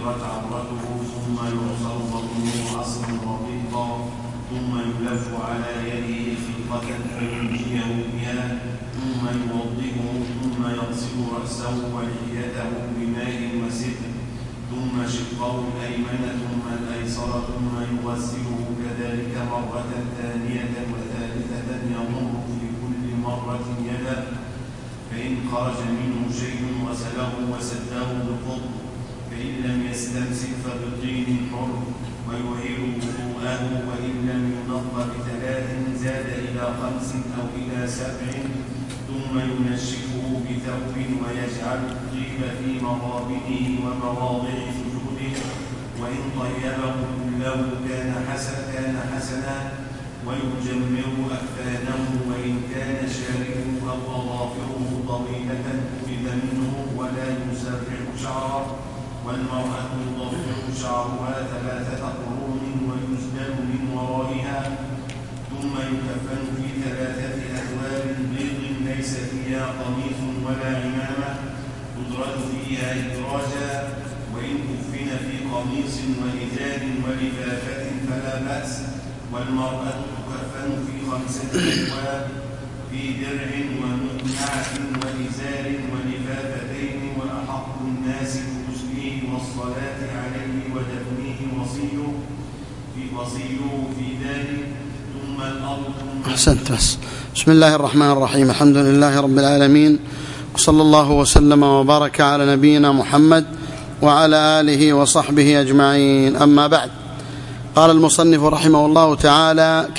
سترت عورته ثم يعصر بطنه عصرا رقيقا ثم يلف على يده خلقة فينجيه بها ثم يوضئه ثم يغسل رأسه ولحيته بماء وسدر ثم شقه الأيمن ثم الأيسر ثم يغسله كذلك مرة ثانية وثالثة يمر في كل مرة يده فإن خرج منه شيء غسله وسده بفضل فإن لم يستمسك فبطين حر ويعير وضوءه وإن لم ينق بثلاث زاد إلى 5 أو إلى 7 ثم ينشفه بثوب ويجعل الطيب في مغابنه ومواضع سجوده وإن طيبه كله كان حسنا ويجمر أكفانه وإن كان شاربه أو أظافره طويلة أخذ منه ولا يسرح شعره والمرأة تضفر شعرها 3 قرون ويسدل من ورائها ثم يكفن في 3 أثواب بيض ليس فيها قميص ولا عمامة تدرج فيها إدراجا وإن كفن في قميص وإزار ولفافة فلا بأس والمرأة تكفن في 5 أثواب في درع ومقنعة وإزار ولفافتين وأحق الناس بغسله والصلاة عليه ودفنه وصيه في ذلك ثم الأرض. أحسنت. بسم الله الرحمن الرحيم. الحمد لله رب العالمين وصلى الله وسلم وبارك على نبينا محمد وعلى آله وصحبه أجمعين. أما بعد، قال المصنف رحمه الله تعالى: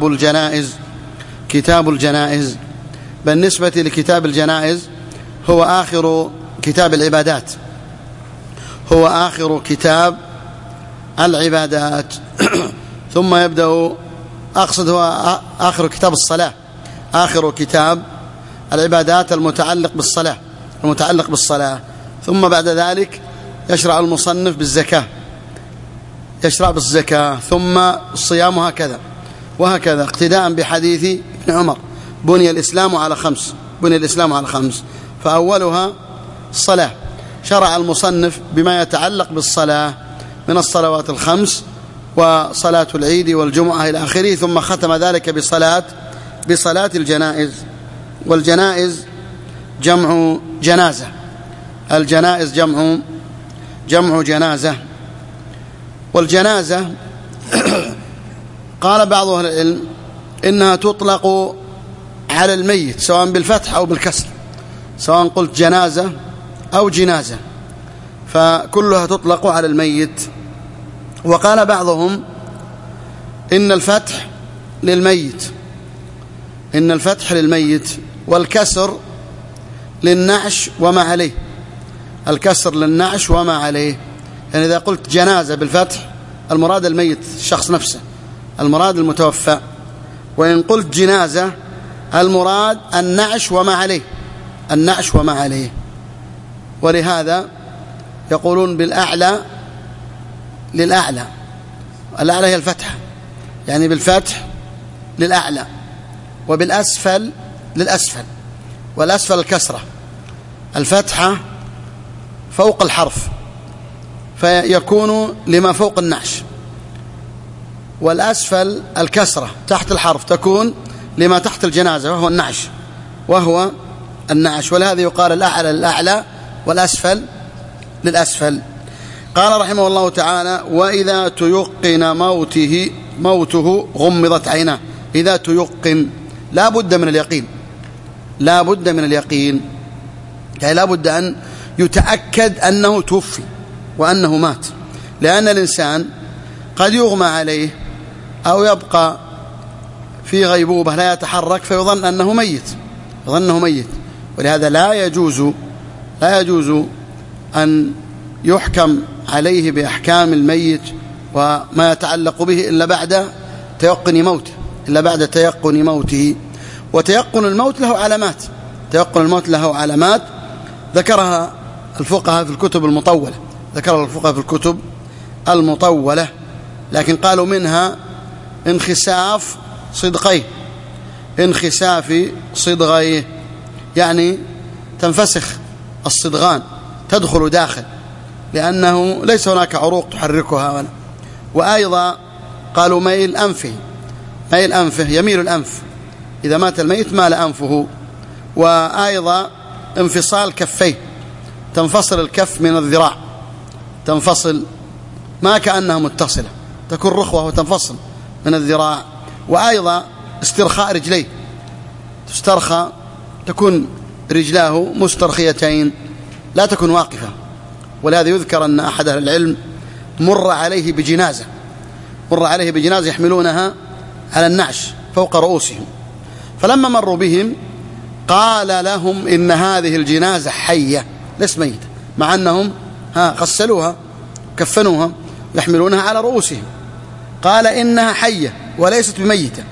كتاب الجنائز. بالنسبة لكتاب الجنائز هو آخر كتاب العبادات، هو آخر كتاب العبادات ثم يبدأ، أقصد هو آخر كتاب الصلاة، آخر كتاب العبادات المتعلق بالصلاة، ثم بعد ذلك يشرع المصنف بالزكاة، يشرع بالزكاة ثم الصيام وهكذا اقتداء بحديث ابن عمر: بني الإسلام على 5 فأولها الصلاة. شرع المصنف بما يتعلق بالصلاة من الصلوات 5 وصلاة العيد والجمعة إلى آخره، ثم ختم ذلك بصلاة الجنائز. والجنائز جمع جنازة، الجنائز جمع جنازة. والجنازة قال بعض أهل العلم إنها تطلق على الميت سواء بالفتح أو بالكسر، سواء قلت جنازة أو جنازة فكلها تطلق على الميت. وقال بعضهم إن الفتح للميت والكسر للنعش وما عليه، الكسر للنعش وما عليه. يعني إذا قلت جنازة بالفتح المراد الميت، الشخص نفسه، المراد المتوفى. وإن قلت جنازة المراد النعش وما عليه. ولهذا يقولون بالأعلى للأعلى، الأعلى هي الفتحة، يعني بالفتح للأعلى، وبالأسفل للأسفل، والأسفل الكسرة، الفتحة فوق الحرف فيكون لما فوق النعش، والأسفل الكسرة تحت الحرف تكون لما تحت الجنازة وهو النعش. ولهذا يقال الأعلى للأعلى والأسفل للأسفل. قال رحمه الله تعالى: وإذا تيقن موته غمضت عيناه. إذا تيقن لا بد من اليقين، يعني لا بد أن يتأكد أنه توفي وأنه مات، لأن الإنسان قد يغمى عليه أو يبقى في غيبوبة لا يتحرك فيظن أنه ميت، ولهذا لا يجوز أن يحكم عليه بأحكام الميت وما يتعلق به إلا بعد تيقن موته. وتيقن الموت له علامات، ذكرها الفقهاء في الكتب المطولة، لكن قالوا منها انخساف صدغيه، يعني تنفسخ الصدغان، تدخل لأنه ليس هناك عروق تحركها. وأيضا قالوا ميل أنفه يميل الأنف، إذا مات الميت مال أنفه. وأيضا انفصال كفيه، تنفصل الكف من الذراع، تنفصل ما كأنها متصلة، تكون رخوة وتنفصل من الذراع. وأيضا استرخاء رجليه، تسترخى، تكون رجلاه مسترخيتين لا تكون واقفة. ولهذا يذكر أن أحد أهل العلم مر عليه بجنازة يحملونها على النعش فوق رؤوسهم، فلما مروا بهم قال لهم إن هذه الجنازة حية ليست ميتة، مع أنهم غسلوها كفنوها يحملونها على رؤوسهم. قال إنها حية وليست بميتة،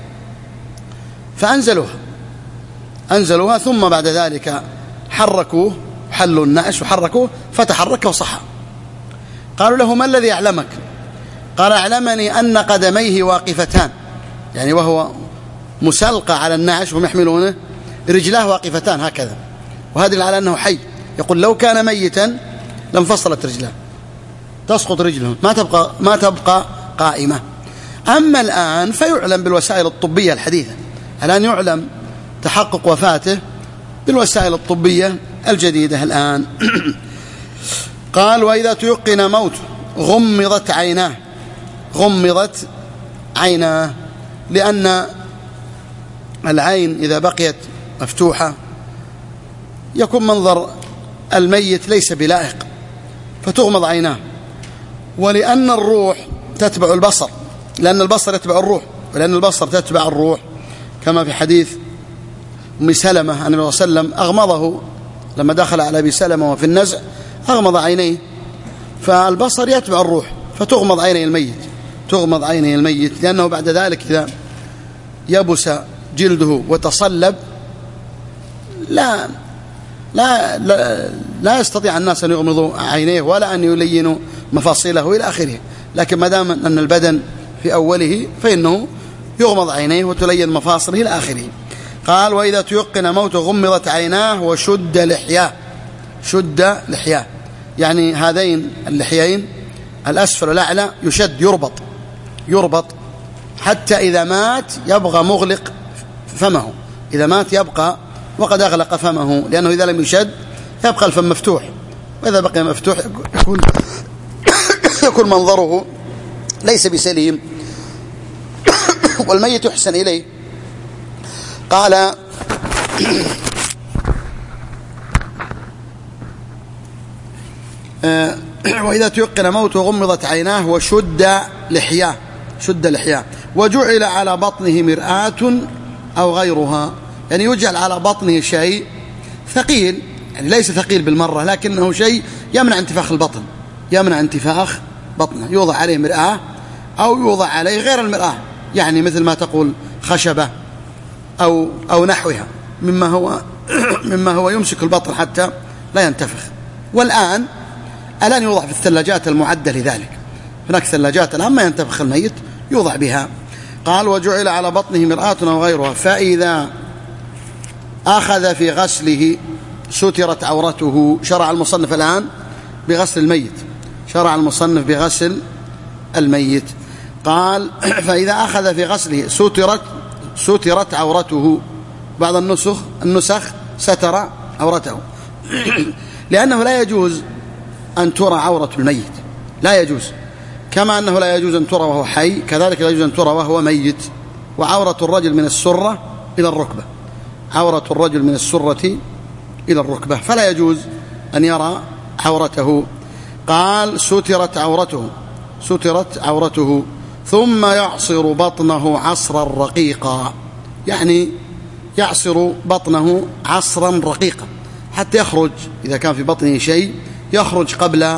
فأنزلوها ثم بعد ذلك حركوه، حلوا النعش وحركوه فتحرك وصحى. قالوا له ما الذي أعلمك؟ قال أعلمني أن قدميه واقفتان، يعني وهو مسلقى على النعش وهم يحملونه رجلاه واقفتان هكذا، وهذا على أنه حي. يقول لو كان ميتا لانفصلت رجلاه، تسقط رجله ما تبقى قائمة. أما الآن فيعلم بالوسائل الطبية الحديثة، الآن يعلم تحقق وفاته بالوسائل الطبية الجديدة الآن. قال وإذا تيقن موت غمضت عيناه، لأن العين إذا بقيت مفتوحة يكون منظر الميت ليس بلائق فتغمض عيناه. ولأن الروح تتبع البصر، لأن البصر يتبع الروح، ولأن البصر تتبع الروح، كما في حديث أم سلمة أن النبي صلى الله عليه وسلم أغمضه لما دخل على أبي سلمة وفي النزع أغمض عينيه، فالبصر يتبع الروح فتغمض عيني الميت، لأنه بعد ذلك إذا يبس جلده وتصلب لا يستطيع الناس أن يغمضوا عينيه ولا أن يلينوا مفاصله إلى آخره. لكن ما دام أن البدن في أوله فإنه يغمض عينيه وتلين مفاصله إلى آخره. قال وإذا تيقن موت غمضت عيناه وشد لحياه، يعني هذين اللحيين الأسفل والأعلى يشد يربط حتى إذا مات يبقى مغلق فمه، إذا مات يبقى وقد أغلق فمه، لأنه إذا لم يشد يبقى الفم مفتوح، وإذا بقي مفتوح يكون منظره ليس بسليم والميت يحسن إليه. قال وإذا تيقن موت غمضت عيناه وشد لحياه وجعل على بطنه مرآة أو غيرها، يعني يجعل على بطنه شيء ثقيل، يعني ليس ثقيل بالمرة لكنه شيء يمنع انتفاخ بطنه، يوضع عليه مرآة أو يوضع عليه غير المرآة، يعني مثل ما تقول خشبة أو نحوها مما هو يمسك البطن حتى لا ينتفخ. والآن يوضع في الثلاجات المعدة لذلك، هناك ثلاجات الآن ما ينتفخ الميت يوضع بها. قال وجعل على بطنه مرآة أو غيرها، فإذا أخذ في غسله سترت عورته. شرع المصنف الآن بغسل الميت، قال فإذا أخذ في غسله سترت عورته. بعض النسخ ستر عورته لأنه لا يجوز أن ترى عورة الميت، لا يجوز، كما أنه لا يجوز أن ترى وهو حي كذلك لا يجوز أن ترى وهو ميت. وعورة الرجل من السرة إلى الركبة، فلا يجوز أن يرى عورته. قال سترت عورته ثم يعصر بطنه عصرا رقيقا، يعني يعصر بطنه عصرا رقيقا حتى يخرج، إذا كان في بطنه شيء يخرج قبل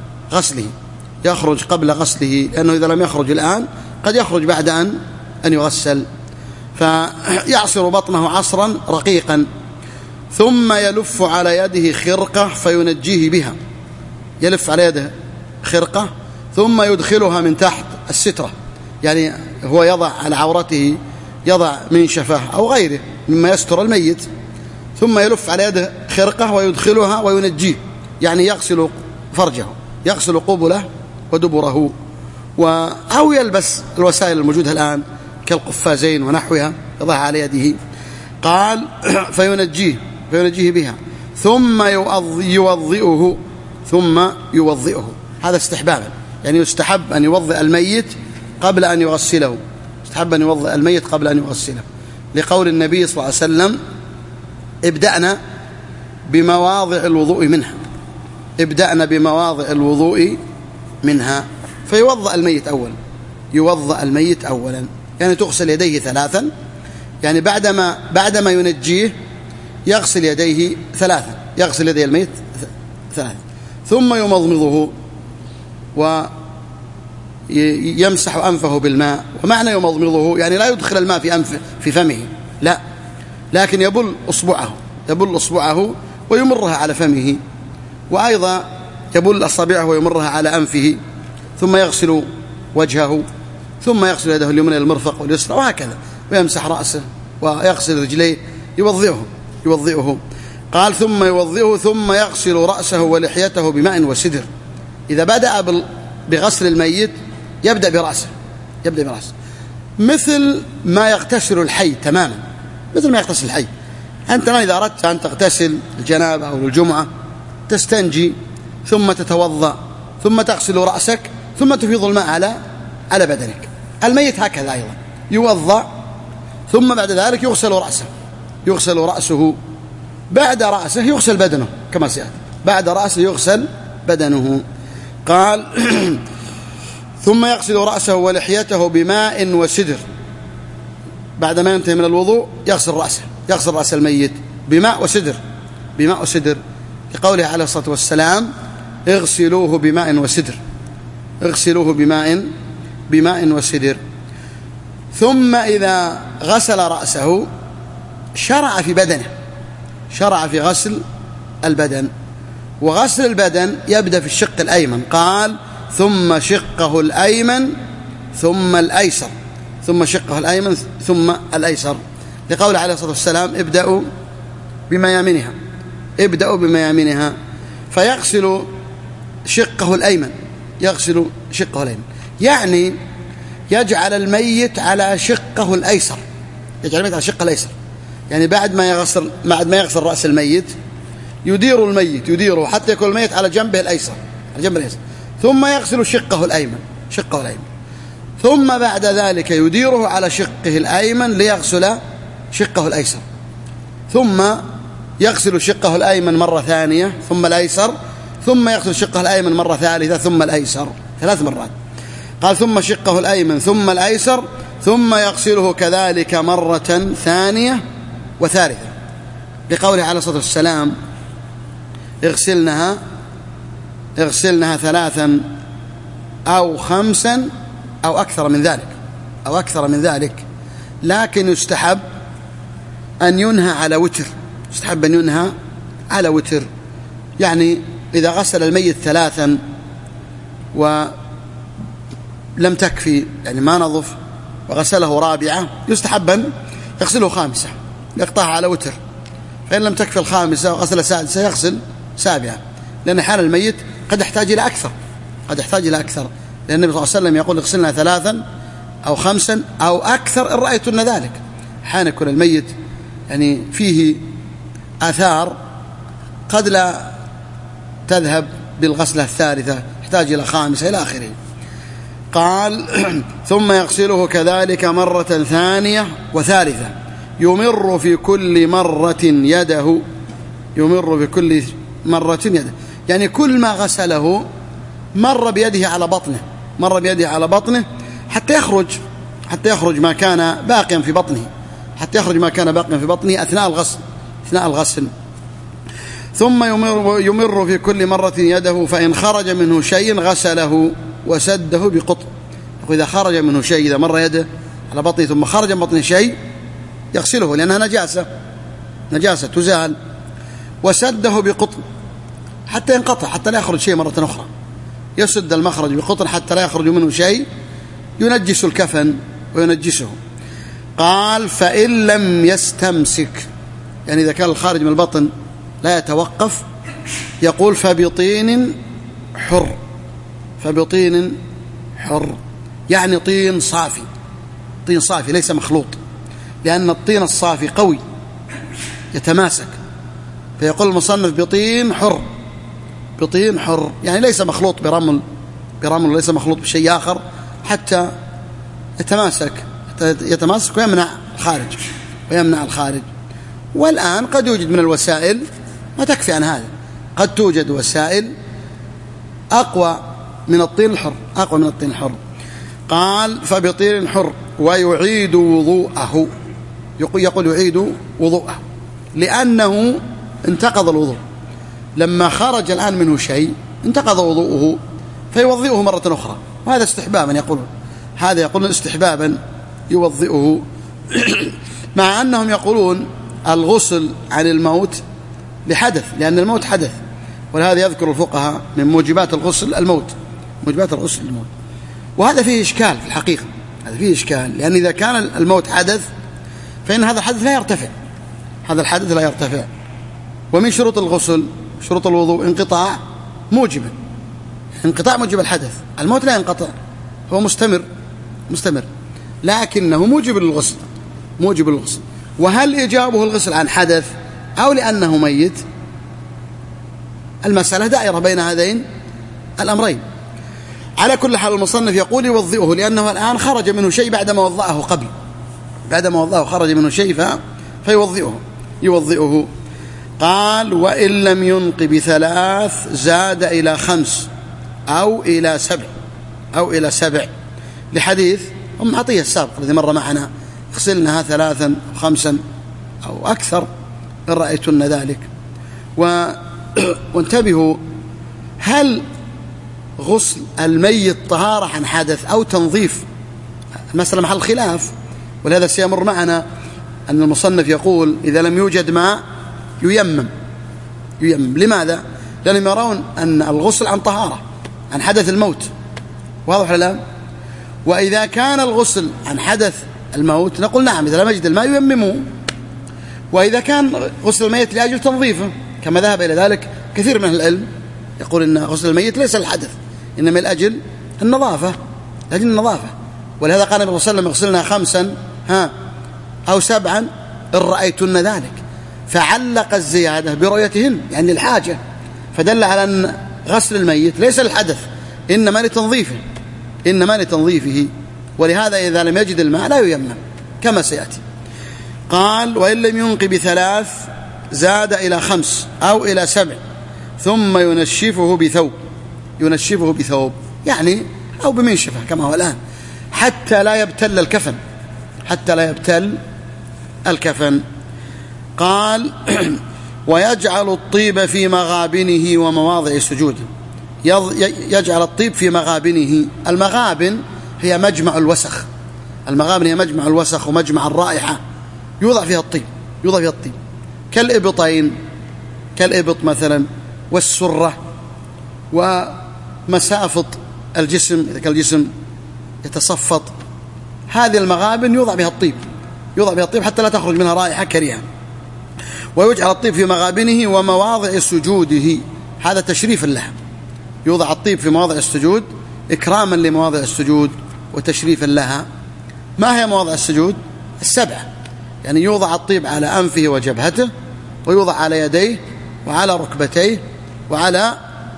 غسله، لأنه إذا لم يخرج الآن قد يخرج بعد أن يغسل. فيعصر بطنه عصرا رقيقا ثم يلف على يده خرقة فينجيه بها، يلف على يده خرقة ثم يدخلها من تحت السترة، يعني هو يضع على عورته يضع منشفة أو غيره مما يستر الميت، ثم يلف على يده خرقة ويدخلها وينجيه، يعني يغسل فرجه يغسل قبله ودبره، أو يلبس الوسائل الموجودة الآن كالقفازين ونحوها يضعها على يده. قال فينجيه بها ثم يوضئه. هذا استحبابا، يعني يستحب أن يوضئ الميت قبل أن يغسله، يستحب أن يوضئ الميت قبل أن يغسله، لقول النبي صلى الله عليه وسلم: ابدأنا بمواضع الوضوء منها. فيوضأ الميت أولا، يعني تغسل يديه 3، يعني بعدما ينجيه يغسل يديه 3، يغسل يدي الميت 3، ثم يمضمضه ويمسح أنفه بالماء. ومعنى يمضمضه يعني لا يدخل الماء في فمه، لا، لكن يبل أصبعه ويمرها على فمه، وأيضا يبل أصابعه ويمرها على أنفه، ثم يغسل وجهه، ثم يغسل يده اليمنى المرفق واليسرى، وهكذا، ويمسح رأسه ويغسل رجليه، يوضئه. قال ثم يوضئه ثم يغسل رأسه ولحيته بماء وسدر. إذا بدأ بغسل الميت يبدأ برأسه، مثل ما يغتسل الحي تماما، مثل ما يغتسل الحي. أنت إذا أردت أن تغتسل الجنابة أو الجمعة تستنجي ثم تتوضأ ثم تغسل رأسك ثم تفيض الماء على بدنك. الميت هكذا أيضا يوضأ، ثم بعد ذلك يغسل رأسه، بعد رأسه يغسل بدنه كما سيأتي، بعد رأسه يغسل بدنه. قال ثم يغسل رأسه ولحيته بماء وسدر. بعد ما ينتهي من الوضوء يغسل رأس الميت بماء وسدر، لقوله عليه الصلاة والسلام: اغسلوه بماء وسدر. ثم إذا غسل رأسه شرع في غسل البدن، وغسل البدن يبدأ في الشق الأيمن. قال: ثم شقه الأيمن ثم الأيسر، لقول عليه الصلاة والسلام: ابدأوا بميامنها. فيغسل شقه الأيمن، يعني يجعل الميت على شقه الأيسر، يعني بعد ما يغسل رأس الميت يديره حتى يكون الميت على جنبه الأيسر، ثم يغسل شقه الأيمن، ثم بعد ذلك يديره على شقه الأيمن ليغسل شقه الأيسر، ثم يغسل شقه الأيمن مرة ثانية ثم الأيسر، ثم يغسل شقه الأيمن مرة ثالثة ثم الأيسر، 3 مرات. قال: ثم شقه الأيمن ثم الأيسر، ثم يغسله كذلك مرة ثانية وثالثة، لقوله عليه الصلاة والسلام: اغسلنها 3 أو 5 أو أكثر من ذلك، لكن يستحب أن ينهى على وتر، يعني إذا غسل الميت 3 ولم تكفي، يعني ما نظف، وغسله 4 يستحب أن يغسله 5، يقطعها على وتر. فإن لم تكفي 5 وغسل 6 يغسل 7، لأن حال الميت قد يحتاج إلى أكثر، لأن النبي صلى الله عليه وسلم يقول: اغسلنا 3 أو 5 أو أكثر إن رأيتن ذلك. حين يكون الميت يعني فيه آثار قد لا تذهب بالغسلة الثالثة، يحتاج إلى 5 إلى آخره. قال: ثم يغسله كذلك مرة ثانية وثالثة، يمر في كل مرة يده، يعني كل ما غسله مر بيده على بطنه حتى يخرج ما كان باقيا في بطنه أثناء الغسل. ثم يمر في كل مرة يده، فإن خرج منه شيء غسله وسده بقطن. وإذا خرج منه شيء، إذا مر يده على بطنه ثم خرج من بطنه شيء يغسله، لأنها نجاسة تزال، وسده بقطن حتى ينقطع، حتى لا يخرج شيء مرة أخرى. يسد المخرج بقطن حتى لا يخرج منه شيء ينجس الكفن وينجسه. قال: فإن لم يستمسك، يعني إذا كان الخارج من البطن لا يتوقف، يقول: فبطين حر، فبطين حر، يعني طين صافي، طين صافي ليس مخلوط، لأن الطين الصافي قوي يتماسك، فيقول المصنف بطين حر، بطين حر يعني ليس مخلوط برمل ليس مخلوط بشيء آخر حتى يتماسك ويمنع الخارج. والآن قد يوجد من الوسائل ما تكفي عن هذا، قد توجد وسائل أقوى من الطين الحر، قال فبطين حر ويعيد وضوءه، يقول يعيد وضوءه لأنه انتقض الوضوء، لما خرج الآن منه شيء انتقض وضوءه فيوضئه مرة أخرى، وهذا استحبابا يقولون، هذا يقولون استحبابا يوضئه مع أنهم يقولون الغسل عن الموت لحدث، لأن الموت حدث، ولهذا يذكر الفقهاء من موجبات الغسل الموت، وهذا فيه إشكال في الحقيقة، هذا فيه إشكال، لأن إذا كان الموت حدث فإن هذا الحدث لا يرتفع، هذا الحدث لا يرتفع. ومن شروط الغسل شروط الوضوء انقطاع موجب الحدث، الموت لا ينقطع، هو مستمر لكنه موجب للغسل. وهل إجابه الغسل عن حدث أو لأنه ميت؟ المسألة دائرة بين هذين الأمرين. على كل حال المصنف يقول يوضئه لأنه الآن خرج منه شيء بعدما وضعه قبل، بعدما وضعه خرج منه شيء يوضئه. قال وإن لم ينق ب3 زاد إلى 5 أو إلى 7 لحديث أم عطية السابق الذي مر معنا، اغسلنها 3 أو 5 أو أكثر إن رأيتن ذلك. وانتبهوا، هل غسل الميت طهارة عن حدث أو تنظيف؟ المسألة محل خلاف، ولهذا سيمر معنا أن المصنف يقول إذا لم يوجد ماء ييمم. لماذا؟ لأنهم يرون أن الغسل عن طهارة عن حدث الموت، واضح الآن؟ وإذا كان الغسل عن حدث الموت نقول نعم إذا لم يجد الماء ييممه، وإذا كان غسل الميت لأجل تنظيفه كما ذهب إلى ذلك كثير من العلم، يقول إن غسل الميت ليس الحدث إنما لأجل النظافة، ولهذا قال النبي صلى الله عليه وسلم اغسلنا 5 أو 7 إن رأيتن ذلك، فعلق الزيادة برؤيتهن يعني الحاجة، فدل على أن غسل الميت ليس الحدث إنما لتنظيفه، ولهذا إذا لم يجد الماء لا ييمم كما سيأتي. قال وإن لم ينق ب3 زاد إلى 5 أو إلى 7 ثم ينشفه بثوب يعني أو بمنشفة كما هو الآن حتى لا يبتل الكفن. قال ويجعل الطيب في مغابنه ومواضع سجوده، يجعل الطيب في مغابنه. المغابن هي مجمع الوسخ ومجمع الرائحة، يوضع فيها الطيب كالإبط مثلا والسرة ومسافط الجسم، إذا كان الجسم يتصفط، هذه المغابن يوضع بها الطيب حتى لا تخرج منها رائحة كريهة. ويجعل الطيب في مغابنه ومواضع سجوده، هذا تشريف لها، يوضع الطيب في مواضع السجود إكراما لمواضع السجود وتشريفا لها. ما هي مواضع السجود؟ 7، يعني يوضع الطيب على أنفه وجبهته، ويوضع على يديه وعلى ركبتيه وعلى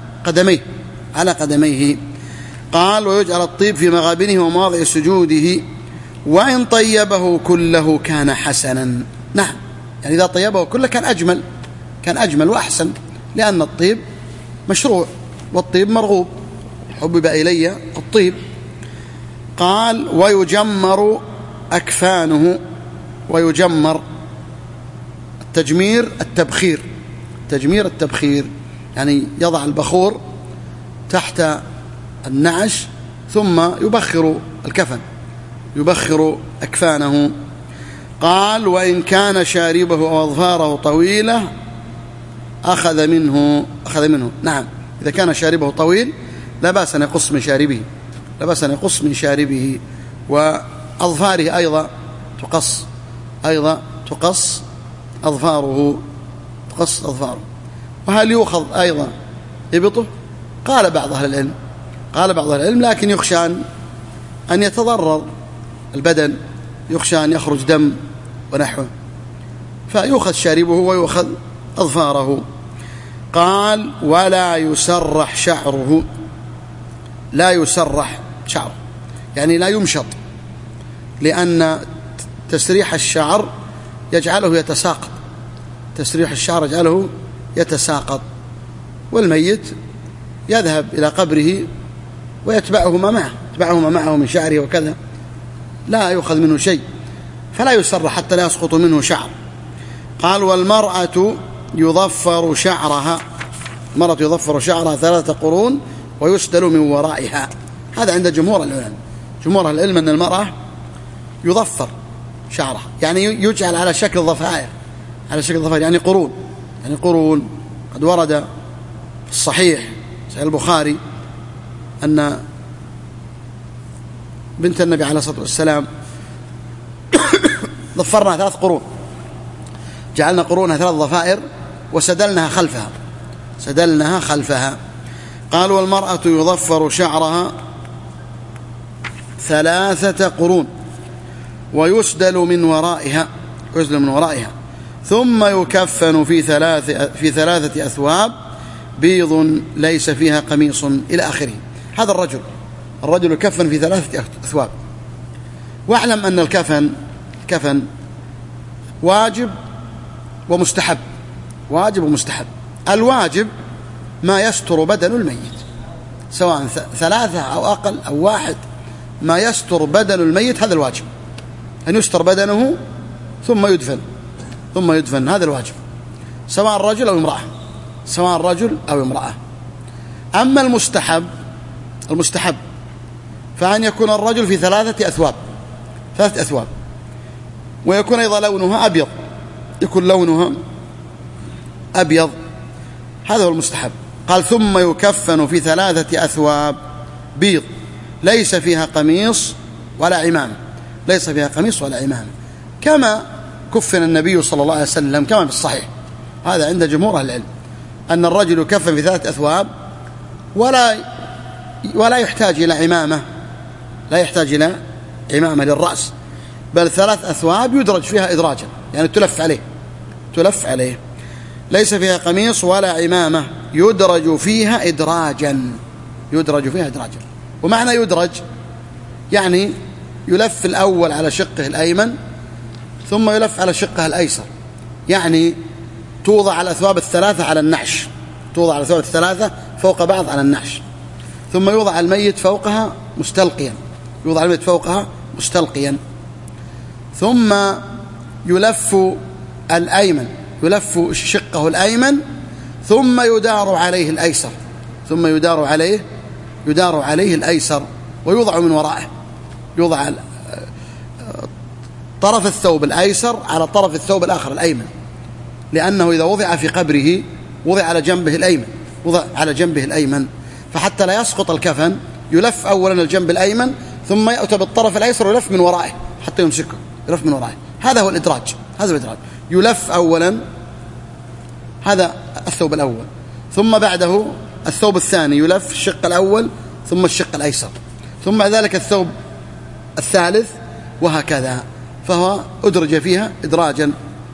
قدميه. قال ويجعل الطيب في مغابنه ومواضع سجوده وإن طيبه كله كان حسنا. نعم، يعني إذا طيبه كله كان أجمل وأحسن، لأن الطيب مشروع والطيب مرغوب، حبب إلي الطيب. قال ويجمر أكفانه، ويجمر التبخير يعني يضع البخور تحت النعش ثم يبخر أكفانه. قال وإن كان شاربه أو أظفاره طويلة أخذ منه. نعم، إذا كان شاربه طويل لا بأس أن يقص من شاربه، وأظفاره أيضا تقص أظفاره. وهل يؤخذ أيضا إبطه؟ قال بعض أهل العلم قال بعض العلم لكن يخشى أن يتضرر البدن، يخشى أن يخرج دم ونحوه، فيؤخذ شاربه ويؤخذ أظفاره. قال ولا يسرح شعره، لا يسرح شعره يعني لا يمشط، لأن تسريح الشعر يجعله يتساقط، تسريح الشعر يجعله يتساقط، والميت يذهب إلى قبره ويتبعه ما معه من شعره وكذا، لا يؤخذ منه شيء، فلا يسرح حتى لا يسقط منه شعر. قال والمرأة يضفر شعرها، المرأة يضفر شعرها 3 قرون ويسدل من ورائها. هذا عند جمهور العلماء، جمهور العلم أن المرأة يضفر شعرها، يعني يجعل على شكل ضفائر، على شكل ضفائر يعني قرون، يعني قرون. قد ورد في الصحيح صحيح البخاري أن بنت النبي عليه الصلاة والسلام ضفرنا 3 قرون، جعلنا قرونها 3 ضفائر وسدلناها خلفها، سدلناها خلفها. قال والمرأة يضفر شعرها 3 قرون ويسدل من ورائها، يسدل من ورائها، ثم يكفن في 3 أثواب بيض ليس فيها قميص إلى آخره. هذا الرجل يكفن في 3 أثواب. واعلم أن الكفن واجب ومستحب، واجب ومستحب. الواجب ما يستر بدن الميت، سواء 3 أو أقل أو 1، ما يستر بدن الميت هذا الواجب، أن يستر بدنه ثم يدفن، هذا الواجب، سواء رجل أو امرأة، سواء رجل أو امرأة. أما المستحب فأن يكون الرجل في 3 أثواب، ويكون أيضا لونها أبيض، يكون لونها أبيض، هذا هو المستحب. قال ثم يكفن في 3 أثواب بيض ليس فيها قميص ولا عمامة، ليس فيها قميص ولا عمامة، كما كفن النبي صلى الله عليه وسلم كما في الصحيح. هذا عند جمهور أهل العلم أن الرجل يكفن في 3 أثواب ولا يحتاج إلى عمامة، لا يحتاج إلى عمامة للرأس، بل 3 أثواب يدرج فيها إدراجا، يعني تلف عليه، ليس فيها قميص ولا عمامة، يدرج فيها إدراجا. ومعنى يدرج يعني يلف الأول على شقه الأيمن ثم يلف على شقه الأيسر، يعني توضع الأثواب 3 على النعش، توضع الأثواب 3 فوق بعض على النعش، ثم يوضع الميت فوقها مستلقيا، ثم يلف الأيمن، يلف شقه الأيمن، ثم يدار عليه الأيسر، يدار عليه الأيسر، ويوضع من ورائه، يوضع طرف الثوب الأيسر على طرف الثوب الآخر الأيمن، لأنه إذا وضع في قبره وضع على جنبه الأيمن، فحتى لا يسقط الكفن يلف أولا الجنب الأيمن، ثم يأتى بالطرف الأيسر ويلف من ورائه حتى يمسكه، يلف من ورائه. هذا هو الإدراج، يلف أولا هذا الثوب الأول، ثم بعده الثوب الثاني يلف الشق الأول ثم الشق الأيسر، ثم بعد ذلك الثوب الثالث، وهكذا، فهو أدرج فيها إدراجا.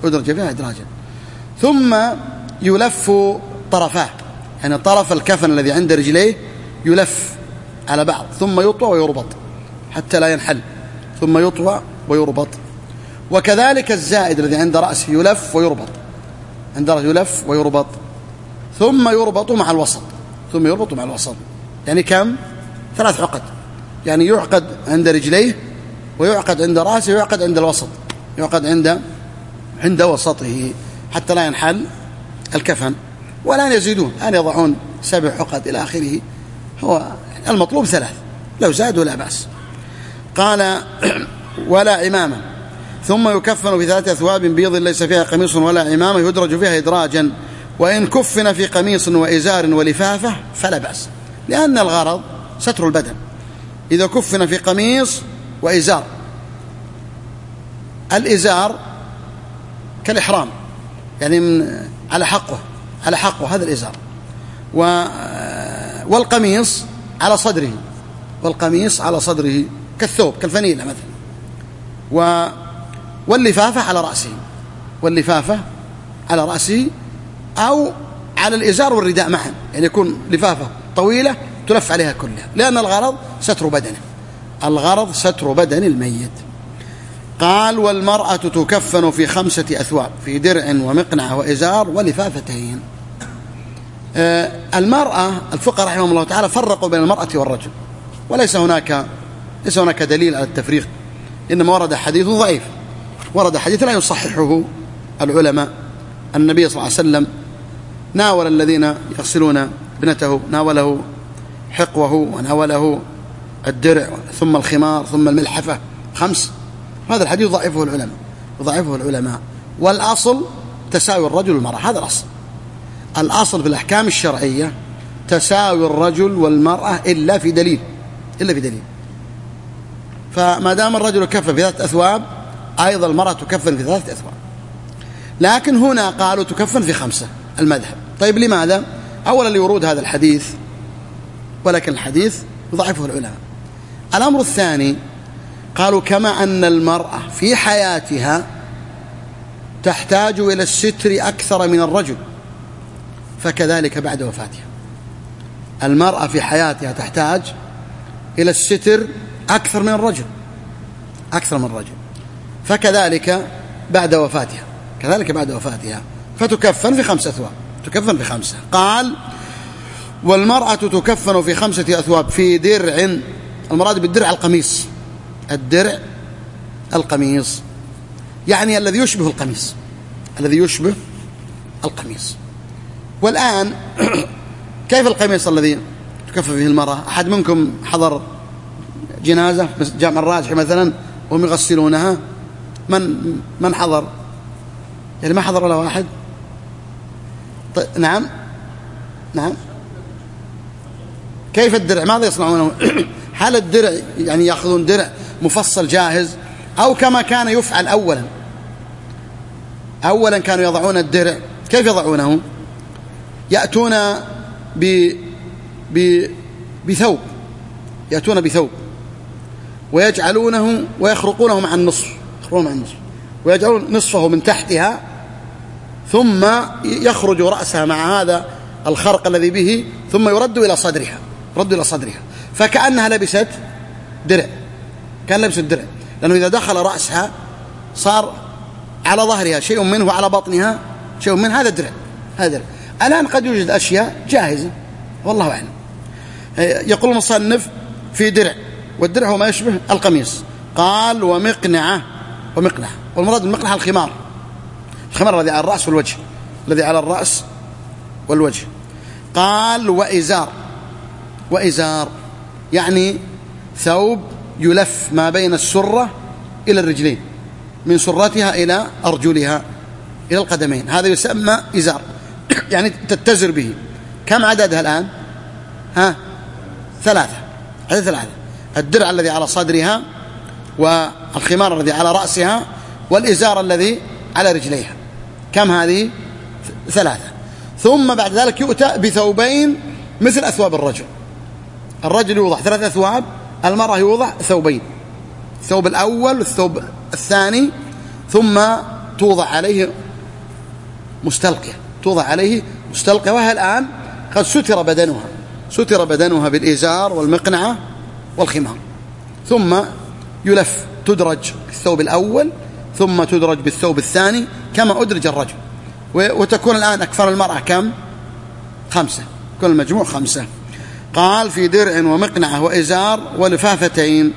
ثم يلف طرفاه، يعني طرف الكفن الذي عند رجليه يلف على بعض، ثم يطوى ويربط حتى لا ينحل، ثم يطوى ويربط. وكذلك الزائد الذي عند رأسه يلف ويربط، ثم يربط مع الوسط، يعني كم؟ 3 عقد، يعني يعقد عند رجليه ويعقد عند رأسه ويعقد عند الوسط، يعقد عند وسطه حتى لا ينحل الكفن. ولا يزيدون أن يضعون 7 عقد إلى آخره، هو المطلوب 3، لو زادوا لا بأس. قال ولا عمامة، ثم يكفن في 3 أثواب بيض ليس فيها قميص ولا عمامة، يدرج فيها إدراجا، وإن كفن في قميص وإزار ولفافة فلا بأس، لأن الغرض ستر البدن. إذا كفن في قميص وإزار، الإزار كالإحرام، يعني على حقه هذا الإزار، والقميص على صدره والقميص على صدره كالثوب كالفنيلة مثلا، واللفافة على رأسه، واللفافة على رأسه أو على الإزار والرداء معا، يعني يكون لفافة طويلة تلف عليها كلها، لأن الغرض ستر بدنه، الغرض ستر بدن الميت. قال والمرأة تكفن في 5 أثواب، في درع ومقنعة وإزار ولفافتين. المرأة الفقهاء رحمهم الله تعالى فرقوا بين المرأة والرجل، وليس هناك دليل على التفريق، إنما ورد حديث ضعيف، ورد حديث لا يصححه العلماء. النبي صلى الله عليه وسلم ناول الذين يغسلون ابنته، ناوله حقوه وناوله الدرع ثم الخمار ثم الملحفة 5. هذا الحديث ضعفه العلماء، والأصل تساوي الرجل والمرأة، هذا الأصل في الأحكام الشرعية تساوي الرجل والمرأة إلا في دليل. فما دام الرجل كفن في 3 أثواب أيضا المرأة تكفن في 3 أثواب، لكن هنا قالوا تكفن في 5 المذهب. طيب لماذا؟ أولا لورود هذا الحديث، ولكن الحديث ضعفه العلماء. الأمر الثاني قالوا كما أن المرأة في حياتها تحتاج إلى الستر أكثر من الرجل، فكذلك بعد وفاتها المرأة في حياتها تحتاج إلى الستر أكثر من الرجل، فكذلك بعد وفاتها، فتكفن في 5 أثواب، تكفن في 5. قال والمرأة تكفن في 5 أثواب في درع، المراد بالدرع القميص، الدرع القميص يعني الذي يشبه القميص. والآن كيف القميص الذي تكفن فيه المرأة؟ أحد منكم حضر جنازة جامع الراجح مثلا وهم يغسلونها؟ من حضر؟ يعني ما حضر ولا واحد؟ طيب نعم. كيف الدرع؟ ماذا يصنعونه؟ هل الدرع يعني يأخذون درع مفصل جاهز، أو كما كان يفعل أولا كانوا يضعون الدرع؟ كيف يضعونه؟ يأتون بثوب ويجعلونه ويخرقونه مع النصف، ويجعلون نصفه من تحتها، ثم يخرج رأسها مع هذا الخرق الذي به، ثم يرد إلى صدرها، فكأنها لبست درع، لأنه إذا دخل رأسها صار على ظهرها شيء منه وعلى بطنها شيء منه، هذا درع. الآن قد يوجد أشياء جاهزة والله أعلم. يقول المصنف في درع، والدرع هو ما يشبه القميص. قال ومقنعة، والمراد المقنعة الخمار الذي على الرأس والوجه. قال وإزار يعني ثوب يلف ما بين السرة إلى الرجلين، من سرتها إلى أرجلها إلى القدمين، هذا يسمى إزار، يعني تتزر به. كم عددها الآن؟ 3. الدرع الذي على صدرها، والخمار الذي على رأسها، والإزار الذي على رجليها. كم هذه؟ 3. ثم بعد ذلك يؤتى بثوبين مثل أثواب الرجل يوضع 3 أثواب، المرأة يوضع ثوبين، الثوب الأول والثوب الثاني، ثم توضع عليه مستلقية، وهي الآن قد ستر بدنها بالإزار والمقنعة والخمار، ثم تدرج الثوب الأول، ثم تدرج بالثوب الثاني كما أدرج الرجل، وتكون الآن أكثر المرأة كم؟ 5، كل المجموع 5. قال في درع ومقنعة وإزار ولفافتين.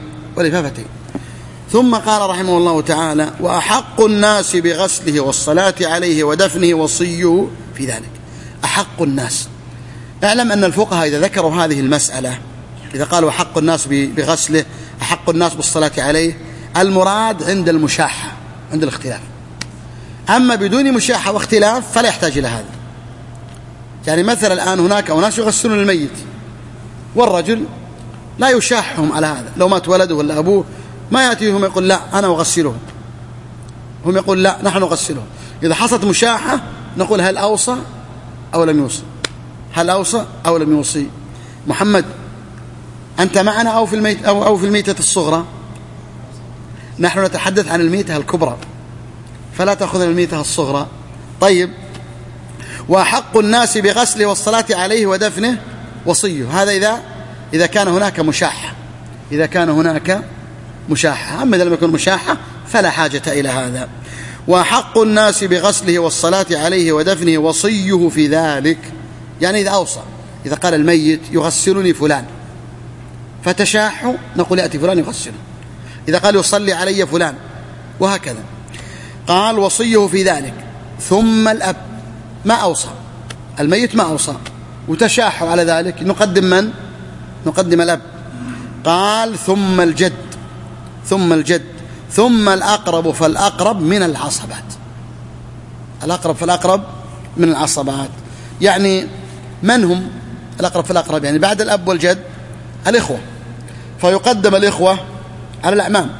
ثم قال رحمه الله تعالى وأحق الناس بغسله والصلاة عليه ودفنه وصيه في ذلك. أحق الناس، اعلم أن الفقهاء إذا ذكروا هذه المسألة، إذا قالوا أحق الناس بغسله، أحق الناس بالصلاة عليه، المراد عند المشاحة، عند الاختلاف. أما بدون مشاحة واختلاف فلا يحتاج إلى هذا. يعني مثلا الآن هناك أناس يغسلون الميت، والرجل لا يشاحهم على هذا، لو مات ولده ولا أبوه ما يأتيهم يقول لا أنا أغسله، هم يقول لا نحن نغسله. إذا حصلت مشاحة نقول هل أوصى أو لم يوصي، محمد أنت معنا أو في الميتة الصغرى؟ نحن نتحدث عن الميتة الكبرى، فلا تأخذ الميتة الصغرى. طيب، وحق الناس بغسله والصلاة عليه ودفنه وصيه. هذا إذا كان هناك مشاحة، إذا كان هناك مشاحة. أما إذا لم يكن مشاحة فلا حاجة إلى هذا. وحق الناس بغسله والصلاة عليه ودفنه وصيه في ذلك، يعني إذا أوصى، إذا قال الميت يغسلني فلان فتشاحوا، نقول يأتي فلان يغسله. إذا قال يصلي علي فلان، وهكذا. قال وصيه في ذلك. ثم الأب، ما أوصى الميت، ما أوصى وتشاحوا على ذلك، نقدم من؟ نقدم الأب. قال ثم الجد، ثم الجد، ثم الأقرب فالأقرب من العصبات. الأقرب فالأقرب من العصبات، يعني من هم الأقرب فالأقرب؟ يعني بعد الأب والجد الإخوة، فيقدم الإخوة على الأعمام،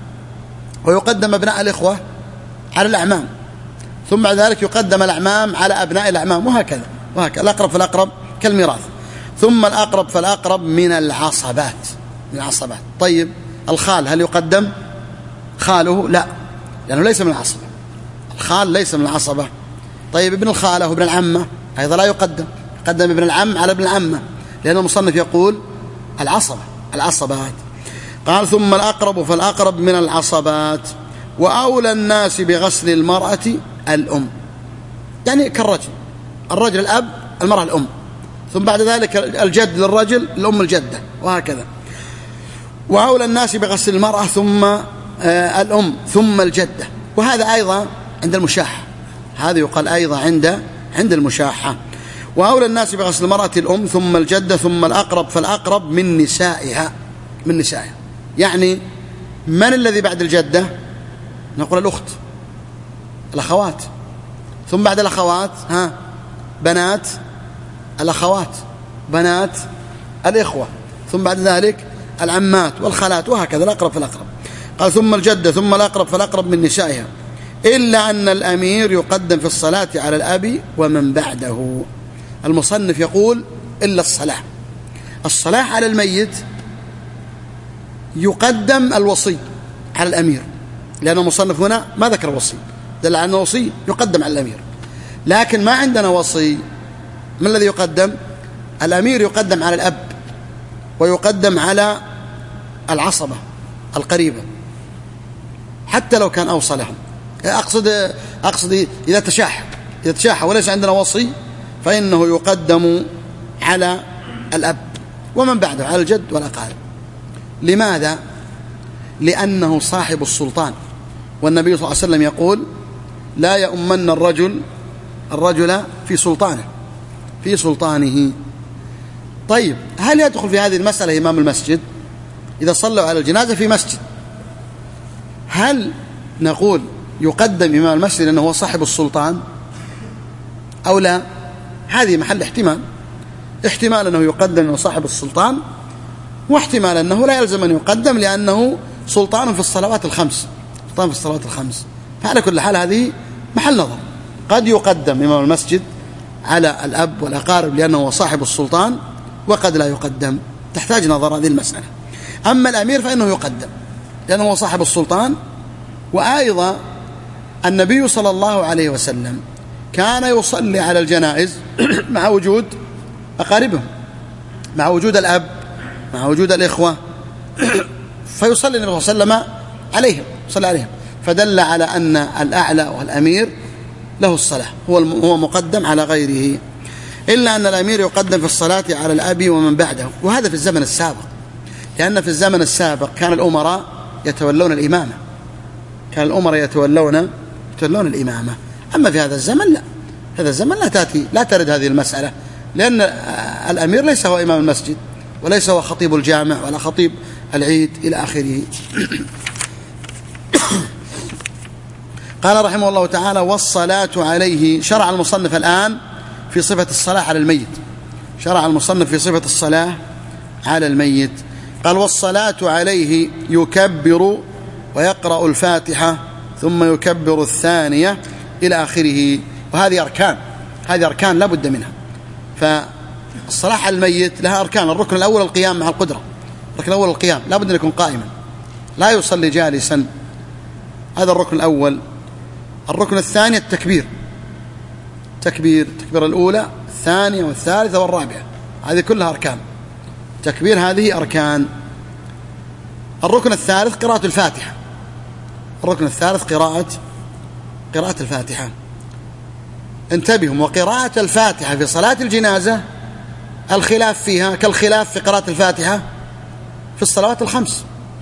ويقدم أبناء الإخوة على الأعمام، ثم بعد ذلك يقدم الأعمام على أبناء الأعمام، وهكذا وهكذا. الأقرب فالأقرب كالميراث. ثم الأقرب فالأقرب من العصبات، من العصبات. طيب، الخال هل يقدم خاله؟ لا، لأنه ليس من العصبة. الخال ليس من العصبة. طيب، ابن الخالة وابن العمة أيضا لا يقدم، يقدم ابن العم على ابن العمة، لأن المصنف يقول العصبة، العصبات. قال ثم الأقرب فالأقرب من العصبات. وأولى الناس بغسل المرأة الأم، يعني كالرجل، الرجل الأب، المرأة الأم، ثم بعد ذلك الجد للرجل، الأم الجدة، وهكذا. وأولى الناس بغسل المرأة ثم الأم ثم الجدة. وهذا أيضا عند المشاحة، هذا يقال أيضا عند المشاحة. وأولى الناس بغسل المرأة الأم ثم الجدة ثم الأقرب فالأقرب من نسائها، من نسائها. يعني من الذي بعد الجدة؟ نقول الأخت، الأخوات، ثم بعد الأخوات بنات الأخوات، بنات الإخوة، ثم بعد ذلك العمات والخالات، وهكذا الأقرب فالأقرب. قال ثم الجدة ثم الأقرب فالأقرب من نسائها، إلا أن الأمير يقدم في الصلاة على الأب ومن بعده. المصنف يقول إلا الصلاة على الميت يقدم الوصي على الأمير، لأن المصنف هنا ما ذكر الوصي، دل على أن الوصي يقدم على الأمير. لكن ما عندنا وصي، من الذي يقدم؟ الأمير يقدم على الأب، ويقدم على العصبة القريبة حتى لو كان أوصى لهم. أقصد إذا تشاح وليس عندنا وصي فإنه يقدم على الأب ومن بعده على الجد والأقارب. لماذا؟ لأنه صاحب السلطان، والنبي صلى الله عليه وسلم يقول لا يؤمن الرجل في سلطانه. طيب، هل يدخل في هذه المسألة إمام المسجد إذا صلوا على الجنازة في مسجد؟ هل نقول يقدم إمام المسجد لأنه هو صاحب السلطان أو لا؟ هذه محل احتمال أنه يقدم لأنه صاحب السلطان، واحتمال أنه لا يلزم أن يقدم لأنه سلطان في الصلوات الخمس، فعلى كل حال هذه محل نظر. قد يقدم إمام المسجد على الأب والأقارب لأنه هو صاحب السلطان، وقد لا يقدم، تحتاج نظر هذه المسألة. أما الأمير فإنه يقدم لأنه هو صاحب السلطان. وأيضا النبي صلى الله عليه وسلم كان يصلي على الجنائز مع وجود أقاربهم، مع وجود الأب، مع وجود الإخوة، فيصلي النبي صلى الله عليه وسلم عليهم، صلى عليهم، فدل على أن الأعلى والأمير له الصلاة، هو مقدم على غيره. إلا أن الأمير يقدم في الصلاة على الأب ومن بعده، وهذا في الزمن السابق، لأن في الزمن السابق كان الأمراء يتولون الإمامة، كان الأمراء يتولون الإمامة. أما في هذا الزمن لا، هذا الزمن لا ترد هذه المسألة، لأن الأمير ليس هو إمام المسجد، وليس هو خطيب الجامع ولا خطيب العيد إلى آخره. قال رحمه الله تعالى والصلاة عليه. شرع المصنف الآن في صفة الصلاة على الميت، شرع المصنف في صفة الصلاة على الميت. قال والصلاة عليه يكبر ويقرأ الفاتحة ثم يكبر الثانية إلى آخره. وهذه أركان لا بد منها. فالصلاة على الميت لها أركان. الركن الأول القيام مع القدرة، الركن الأول القيام، لا بد أن يكون قائما، لا يصلي جالسا. هذا الركن الأول. الركن الثاني التكبير، تكبير الأولى الثانية والثالثة والرابعة، هذه كلها أركان. تكبير هذه أركان. الركن الثالث قراءة الفاتحة. الركن الثالث قراءة الفاتحة. انتبهوا، وقراءة الفاتحة في صلاة الجنازة الخلاف فيها كالخلاف في قراءة الفاتحة في الصلوات الخمس.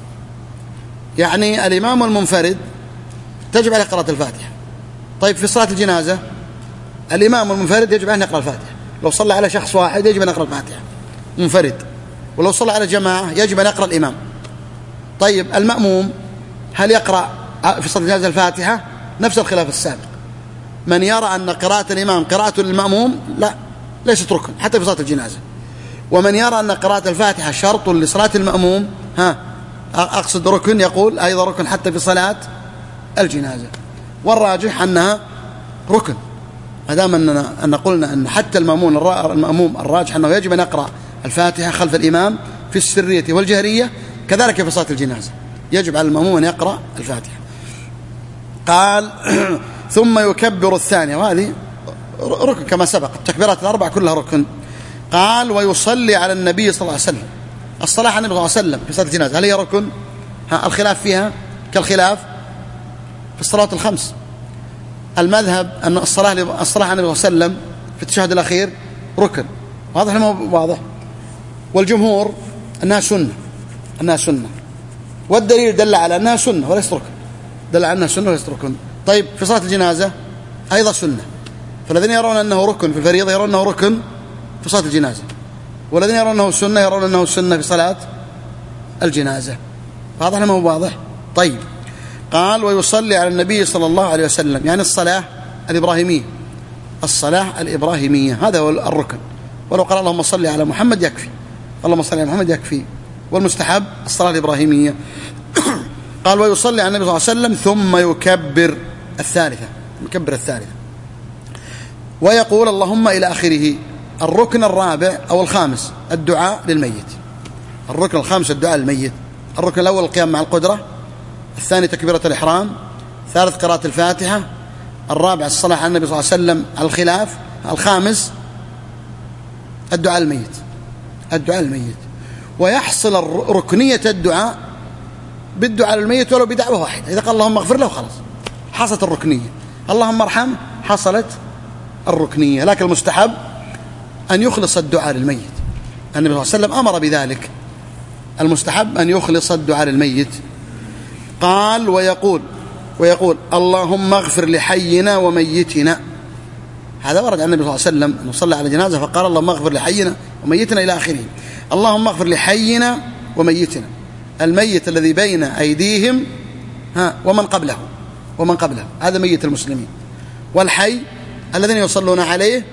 يعني الإمام المنفرد تجب عليه قراءة الفاتحة. طيب في صلاة الجنازة الإمام المنفرد يجب أن يقرأ الفاتحة. لو صلى على شخص واحد يجب أن يقرأ الفاتحة منفرد، ولو صلى على جماعة يجب أن يقرأ الإمام. طيب المأموم هل يقرأ في صلاة الجنازة الفاتحة؟ نفس الخلاف السابق. من يرى أن قراءة الإمام قراءة للمأموم لا، ليست ركن حتى في صلاة الجنازة. ومن يرى أن قراءة الفاتحة شرط لصلاة المأموم، أقصد ركن، يقول أيضا ركن حتى في صلاة الجنازة. والراجح أنها ركن، ما دام أن قلنا أن حتى المأموم الراجح أنه يجب أن يقرأ الفاتحة خلف الإمام في السرية والجهرية، كذلك في صلاة الجنازة يجب على المأموم أن يقرأ الفاتحة. قال ثم يكبر الثانية، وهذه ركن كما سبق، التكبيرات الأربع كلها ركن. قال ويصلي على النبي صلى الله عليه وسلم. الصلاة على النبي صلى الله عليه وسلم في صلاة الجنازة هل هي ركن؟ الخلاف فيها كالخلاف في الصلاة الخمس. المذهب أن الصلاة على النبي صلى الله عليه وسلم في التشهد الأخير ركن، واضح ما واضح؟ والجمهور أنها سنة، والدليل دل على أنها سنة وليست ركن، دل على أنها سنة وليست ركن. طيب في صلاة الجنازة أيضا سنة، فالذين يرون أنه ركن في الفريضة يرون أنه ركن في صلاة الجنازة، والذين يرون أنه سنة يرون أنه سنة في صلاة الجنازة. واضح ما هو واضح؟ طيب قال ويصلي على النبي صلى الله عليه وسلم، يعني الصلاة الإبراهيمية، هذا هو الركن. ولو قال اللهم صل على محمد يكفي، اللهم صل على محمد يكفي. والمستحب الصلاة الإبراهيمية. قال ويصلي على النبي صلى الله عليه وسلم ثم يكبر الثالثة، ويقول اللهم إلى آخره. الركن الرابع أو الخامس الدعاء للميت. الركن الخامس الدعاء للميت. الركن الأول القيام مع القدرة، الثاني تكبيرة الإحرام، الثالث قراءة الفاتحة، الرابع الصلاة على النبي صلى الله عليه وسلم الخلاف، الخامس الدعاء للميت. ويحصل ركنية الدعاء بالدعاء للميت ولو بدعوة واحدة. إذا قال اللهم اغفر له خلاص حصلت الركنية، اللهم ارحمه حصلت الركنية. لكن المستحب أن يخلص الدعاء للميت، النبي صلى الله عليه وسلم أمر بذلك، المستحب أن يخلص الدعاء للميت. قال ويقول اللهم اغفر لحينا وميتنا. هذا ورد عن النبي صلى الله عليه وسلم أنه صلى على جنازة فقال اللهم اغفر لحينا وميتنا إلى آخره. اللهم اغفر لحينا وميتنا، الميت الذي بين أيديهم ومن قبله هذا ميت المسلمين، والحي الذين يصلون عليه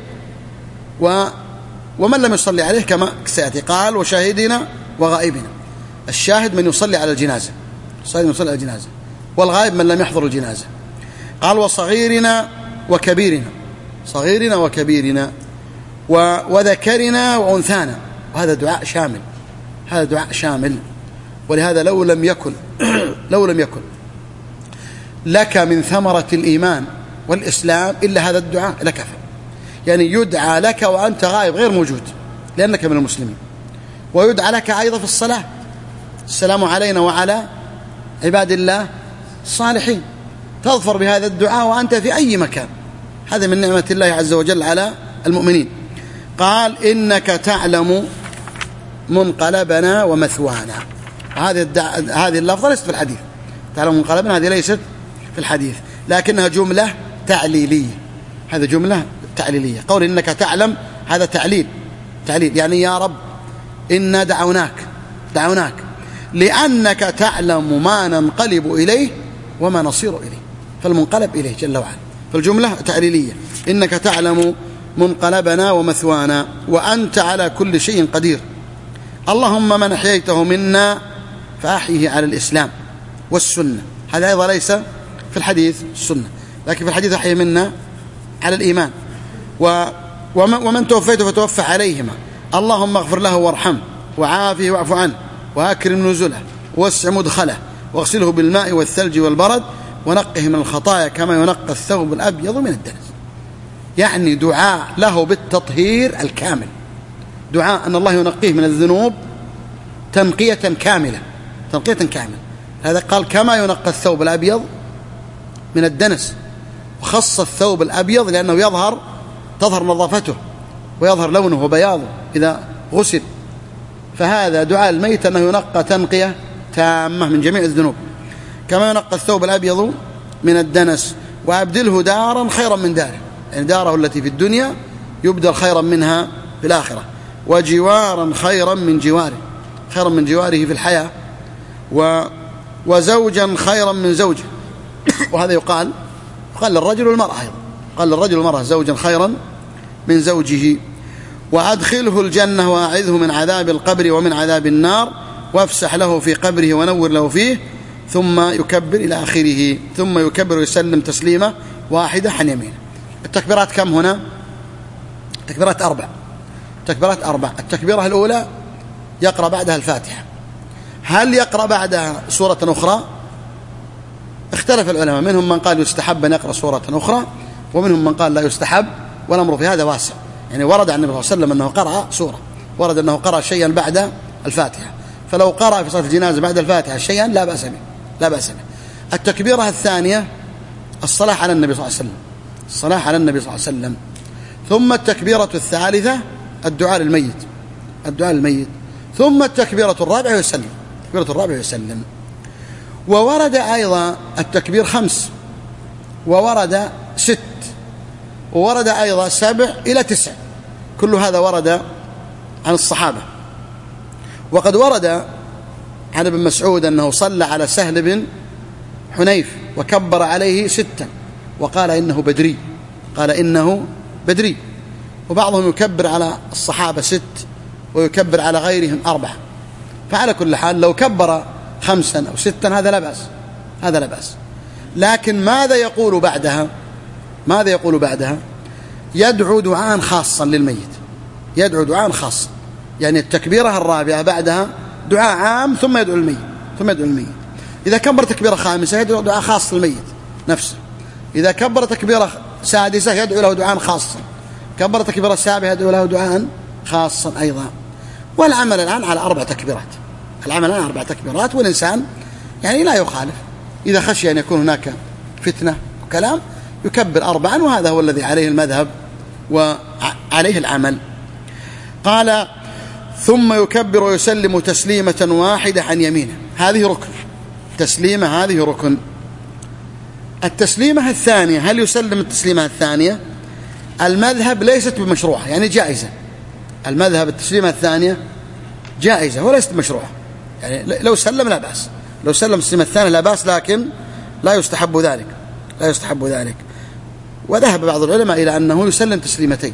ومن لم يصلي عليه كما سيأتي. قال وشاهدنا وغائبنا، الشاهد من يصلي على الجنازة، والغائب من لم يحضر الجنازة. قال وصغيرنا وكبيرنا وذكرنا وأنثانا. وهذا دعاء شامل، ولهذا لو لم يكن لك من ثمرة الإيمان والإسلام إلا هذا الدعاء لكفى. يعني يدعى لك وأنت غائب غير موجود لأنك من المسلمين، ويدعى لك أيضا في الصلاة، السلام علينا وعلى عباد الله الصالحين، تظفر بهذا الدعاء وأنت في أي مكان. هذا من نعمة الله عز وجل على المؤمنين. قال إنك تعلم منقلبنا ومثوانا. هذه اللفظة ليست في الحديث، تعلم منقلبنا هذه ليست في الحديث، لكنها جملة تعليلية. هذا جملة تعليلية. قول إنك تعلم هذا تعليل، يعني يا رب إنا دعوناك لأنك تعلم ما ننقلب إليه وما نصير إليه، فالمنقلب إليه جل وعلا. فالجملة تعليلية، إنك تعلم منقلبنا ومثوانا وأنت على كل شيء قدير. اللهم من أحييته منا فأحيه على الإسلام والسنة. هذا أيضا ليس في الحديث السنة، لكن في الحديث أحيه منا على الإيمان. ومن توفيته فتوفى عليهما. اللهم اغفر له وارحمه وعافه واعف عنه وأكرم نزله ووسع مدخله واغسله بالماء والثلج والبرد ونقه من الخطايا كما ينقى الثوب الأبيض من الدنس. يعني دعاء له بالتطهير الكامل، دعاء أن الله ينقيه من الذنوب تنقية كاملة، تنقية كاملة. هذا قال كما ينقى الثوب الأبيض من الدنس، وخص الثوب الأبيض لأنه تظهر نظافته ويظهر لونه وبياضه إذا غسل. فهذا دعاء الميت أنه ينقى تنقية تامة من جميع الذنوب كما ينقى الثوب الأبيض من الدنس. وأبدله دارا خيرا من داره، يعني داره التي في الدنيا يبدل خيرا منها في الآخرة، وجوارا خيرا من جواره، خيرا من جواره في الحياة، وزوجا خيرا من زوجه. وهذا يقال للرجل والمرأة أيضا، قال للرجل والمرأة زوجا خيرا من زوجه. وأدخله الجنة وأعذه من عذاب القبر ومن عذاب النار، وافسح له في قبره ونور له فيه، ثم يكبر إلى آخره، ثم يكبر ويسلم تسليمة واحدة عن يمينه. التكبيرات كم هنا؟ تكبيرات أربع. التكبيرة الأولى يقرأ بعدها الفاتحة. هل يقرأ بعدها سورة أخرى؟ اختلف العلماء، منهم من قال يستحب أن يقرأ سورة أخرى، ومنهم من قال لا يستحب، والأمر في هذا واسع. يعني ورد عن النبي صلى الله عليه وسلم أنه قرأ سورة، ورد أنه قرأ شيئا بعد الفاتحة، فلو قرأ في صلاة الجنازة بعد الفاتحة شيئا لا بأس به. التكبيرة الثانية الصلاة على النبي صلى الله عليه وسلم، ثم التكبيرة الثالثة الدعاء للميت، ثم التكبيرة الرابعة يسلم. وورد أيضا التكبير 5، وورد 6، وورد أيضا 7 إلى 9، كل هذا ورد عن الصحابة. وقد ورد عن ابن مسعود أنه صلى على سهل بن حنيف وكبر عليه 6 وقال إنه بدري. وبعضهم يكبر على الصحابة 6 ويكبر على غيرهم 4. فعلى كل حال لو كبر 5 أو 6 هذا لا بأس. لكن ماذا يقول بعدها؟ يدعو دعاء خاصا للميت، يعني التكبيرة الرابعة بعدها دعاء عام ثم يدعو الميت. إذا كبر تكبيرة خامسة يدعو دعاء خاص للميت نفسه، إذا كبر تكبيرة سادسة يدعو له دعاء خاصا، كبر تكبيرة سابعة يدعو له دعاء خاصا أيضا. والعمل الآن على 4 تكبيرات، والإنسان يعني لا يخالف، إذا خشي أن يكون هناك فتنة وكلام يكبر 4، وهذا هو الذي عليه المذهب وعليه العمل. قال ثم يكبر ويسلم تسليمة واحدة عن يمينه. هذه ركن، هذه ركن. التسليمة الثانية، هل يسلم التسليمة الثانية؟ المذهب ليست بمشروعة، يعني جائزة. المذهب التسليمة الثانية جائزة وليست مشروعة، يعني لو سلم لا بأس، لو سلم التسليمة الثانية لا بأس، لكن لا يستحب ذلك. وذهب بعض العلماء إلى أنه يسلم تسليمتين،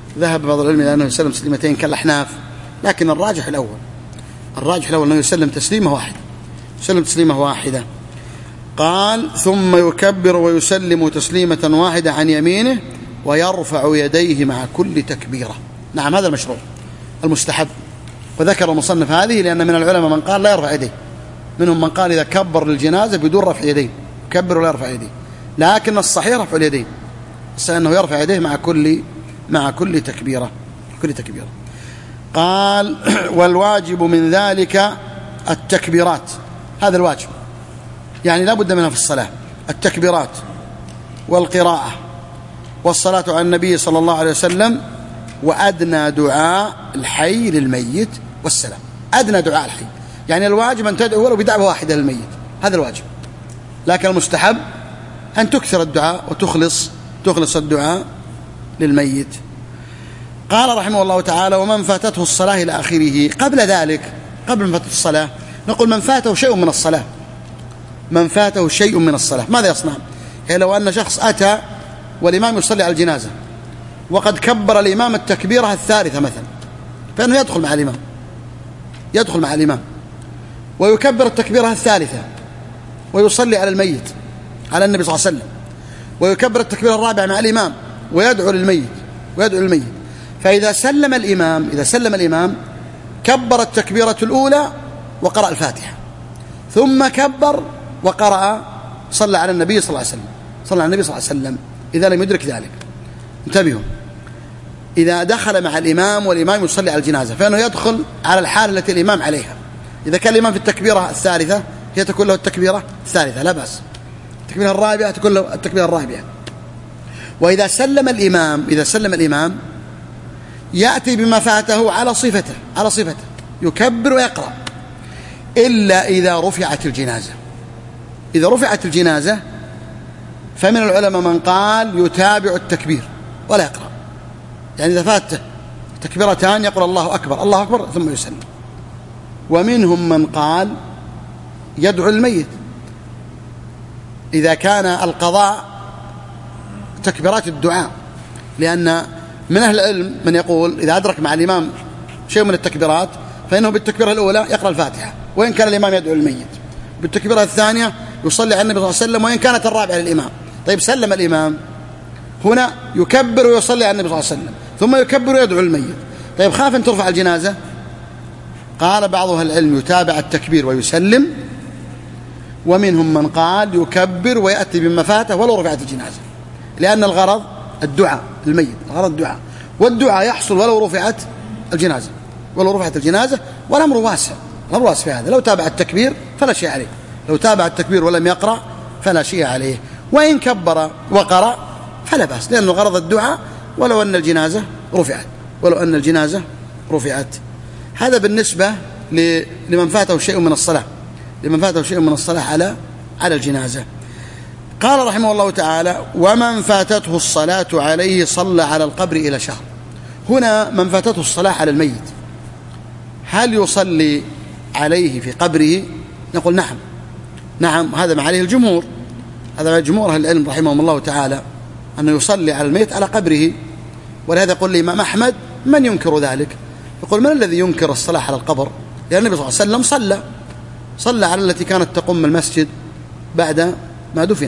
كالأحناف، لكن الراجح الأول أنه يسلم تسليمة واحدة. قال ثم يكبر ويسلم تسليمة واحدة عن يمينه ويرفع يديه مع كل تكبيرة. نعم، هذا المشروع المستحب. وذكر المصنف هذه لأن من العلماء من قال لا يرفع يديه، منهم من قال إذا كبر للجنازة بدون رفع يديه، يكبر ولا يرفع يديه، لكن الصحيح رفع اليدين، أنه يرفع يديه مع كل تكبيرة. قال والواجب من ذلك التكبيرات، هذا الواجب، يعني لا بد منها في الصلاة، التكبيرات والقراءة والصلاة على النبي صلى الله عليه وسلم، وأدنى دعاء الحي للميت والسلام. أدنى دعاء الحي، يعني الواجب أن تدعو ولو بدعوة واحدة للميت، هذا الواجب. لكن المستحب أن تكثر الدعاء وتخلص الدعاء للميت. قال رحمه الله تعالى ومن فاتته الصلاة إلى آخره. قبل ذلك، قبل ما فاتته الصلاة، نقول من فاته شيء من الصلاة ماذا يصنع؟ يعني لو أن شخص أتى والإمام يصلي على الجنازة وقد كبر الإمام التكبيرة الثالثة مثلا، فإنه يدخل مع الإمام ويكبر التكبيرة الثالثة ويصلي على الميت، على النبي صلى الله عليه وسلم، ويكبر التكبيرة الرابعة مع الإمام ويدعو للميت. فإذا سلم الإمام كبر التكبيرة الأولى وقرأ الفاتحة، ثم كبر وقرأ صلى على النبي صلى الله عليه وسلم، صلى على النبي صلى الله عليه وسلم إذا لم يدرك ذلك. انتبهوا، إذا دخل مع الإمام والإمام يصلي على الجنازة فإنه يدخل على الحالة التي الإمام عليها. إذا كان الإمام في التكبيرة الثالثة هي تكون له التكبيرة الثالثة لا بأس، التكبيرة الرابعة تكون له التكبيرة الرابعة. وإذا سلم الإمام يأتي بما فاته على صفته يكبر ويقرأ، إلا إذا رفعت الجنازة. إذا رفعت الجنازة فمن العلماء من قال يتابع التكبير ولا يقرأ، يعني إذا فاته تكبيرتان يقول الله أكبر الله أكبر ثم يسلم. ومنهم من قال يدعو الميت، إذا كان القضاء تكبيرات الدعاء، لأن من أهل العلم من يقول إذا أدرك مع الإمام شيء من التكبيرات فإنه بالتكبيرة الأولى يقرأ الفاتحة وإن كان الإمام يدعو الميت، بالتكبيرة الثانية يصلي على النبي صلى الله عليه وسلم وإن كانت الرابعة للإمام. طيب سلم الإمام هنا يكبر ويصلي على النبي صلى الله عليه وسلم ثم يكبر ويدعو الميت. طيب خاف أن ترفع الجنازة، قال بعض أهل العلم يتابع التكبير ويسلم، ومنهم من قال يكبر ويأتي بما فاته ولو رفعت الجنازة، لأن الغرض الدعاء الميت، الغرض الدعاء، والدعاء يحصل ولو رفعت الجنازة. والأمر واسع، الأمر واسع في هذا. لو تابع التكبير فلا شيء عليه، لو تابع التكبير ولم يقرأ فلا شيء عليه، وإن كبر وقرأ فلا بأس، لأن الغرض الدعاء ولو أن الجنازة رفعت. هذا بالنسبة لمن فاته شيء من الصلاة على الجنازة. قال رحمه الله تعالى: ومن فاتته الصلاة عليه صلى على القبر إلى شهر. هنا من فاتته الصلاة على الميت هل يصلي عليه في قبره؟ نقول نعم، هذا ما عليه الجمهور، هذا جمهور أهل العلم رحمهم الله تعالى، أنه يصلي على الميت على قبره. ولهذا يقول الإمام أحمد: من ينكر ذلك؟ يقول: من الذي ينكر الصلاة على القبر؟ لأن النبي صلى الله عليه وسلم صلى على التي كانت تقوم المسجد بعد ما دفنت،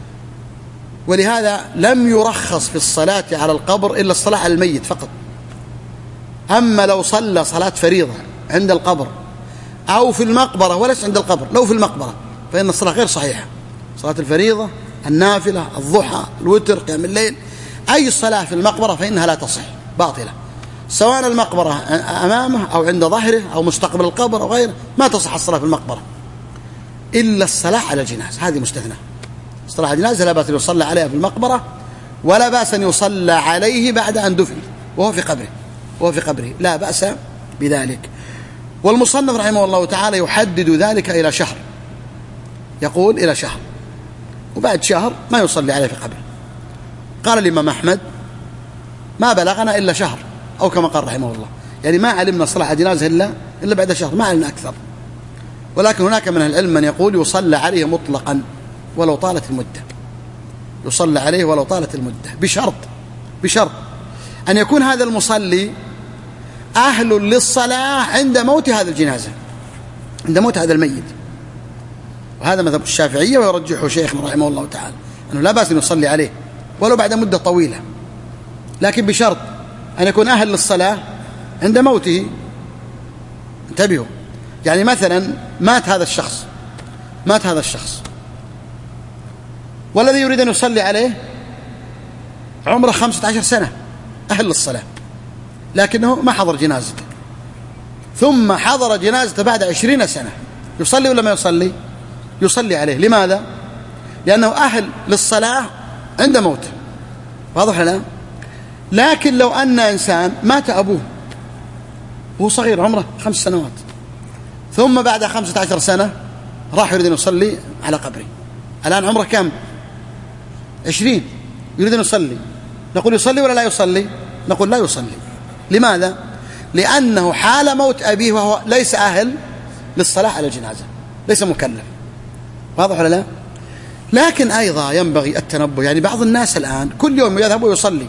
ولهذا لم يرخص في الصلاة على القبر إلا الصلاة على الميت فقط. أما لو صلى صلاة فريضة عند القبر أو في المقبرة وليس عند القبر، لو في المقبرة فإن الصلاة غير صحيحة. صلاة الفريضة، النافلة، الضحى، الوتر، قيام الليل، أي صلاة في المقبرة فإنها لا تصح، باطلة، سواء المقبرة أمامه أو عند ظهره أو مستقبل القبر أو غيره، ما تصح الصلاة في المقبرة إلا الصلاة على الجنازة، هذه مستثنى. الصلاة على الجنازة لا بأس أن يصلى عليها في المقبرة، ولا بأس أن يصلى عليه بعد أن دفن وهو في قبره، لا بأس بذلك. والمصنف رحمه الله تعالى يحدد ذلك إلى شهر، يقول إلى شهر، وبعد شهر ما يصلي عليه في قبره. قال الإمام أحمد: ما بلغنا إلا شهر، أو كما قال رحمه الله، يعني ما علمنا الصلاة على الجنازة إلا بعد شهر، ما علمنا أكثر. ولكن هناك من العلم من يقول يصلى عليه مطلقا ولو طالت المدة، يصلى عليه ولو طالت المدة، بشرط أن يكون هذا المصلي أهل للصلاة عند موت هذه الجنازة، عند موت هذا الميت. وهذا مذهب الشافعية ويرجحه شيخنا رحمه الله تعالى، أنه لا بأس أن يصلي عليه ولو بعد مدة طويلة، لكن بشرط أن يكون أهل للصلاة عند موته. انتبهوا، يعني مثلا مات هذا الشخص والذي يريد أن يصلي عليه عمره 15 سنة، أهل للصلاة، لكنه ما حضر جنازته، ثم حضر جنازته بعد 20 سنة، يصلي ولا ما يصلي؟ يصلي عليه. لماذا؟ لأنه أهل للصلاة عند موته، واضح لنا؟ لكن لو أن إنسان مات أبوه وهو صغير عمره 5 سنوات، ثم بعد 15 سنة راح يريد أن يصلي على قبره، الآن عمره كم؟ 20، يريد أن يصلي، نقول يصلي ولا لا يصلي؟ نقول لا يصلي. لماذا؟ لأنه حال موت أبيه وهو ليس أهل للصلاة على الجنازة، ليس مكلف، واضح ولا لا؟ لكن أيضا ينبغي التنبه، يعني بعض الناس الآن كل يوم يذهب ويصلي،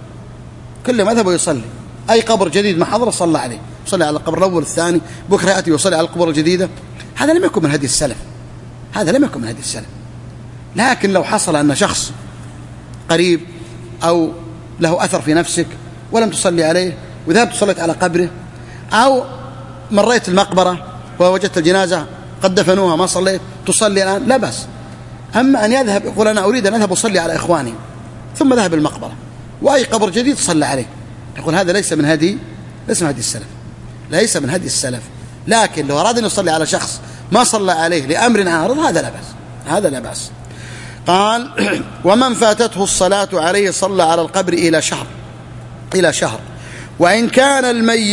أي قبر جديد ما حضر صلى عليه، يصلي على القبر الأول الثاني، بكرة يأتي ويصلي على القبور الجديدة. هذا لم يكن من هدي السلف، لكن لو حصل أن شخص قريب أو له أثر في نفسك ولم تصلي عليه وذهبت صليت على قبره، أو مريت المقبرة ووجدت الجنازة قد دفنوها ما صليت تصلي الآن لا بأس. أما أن يذهب يقول أنا أريد أن أذهب أصلي على إخواني ثم ذهب المقبرة وأي قبر جديد صلى عليه، يقول هذا ليس من هدي السلف، ليس من هدي السلف. لكن لو أراد أن يصلي على شخص ما صلى عليه لأمر عارض هذا لا بأس، هذا لا بأس. قال ومن فاتته الصلاة عليه صلى على القبر إلى شهر وإن كان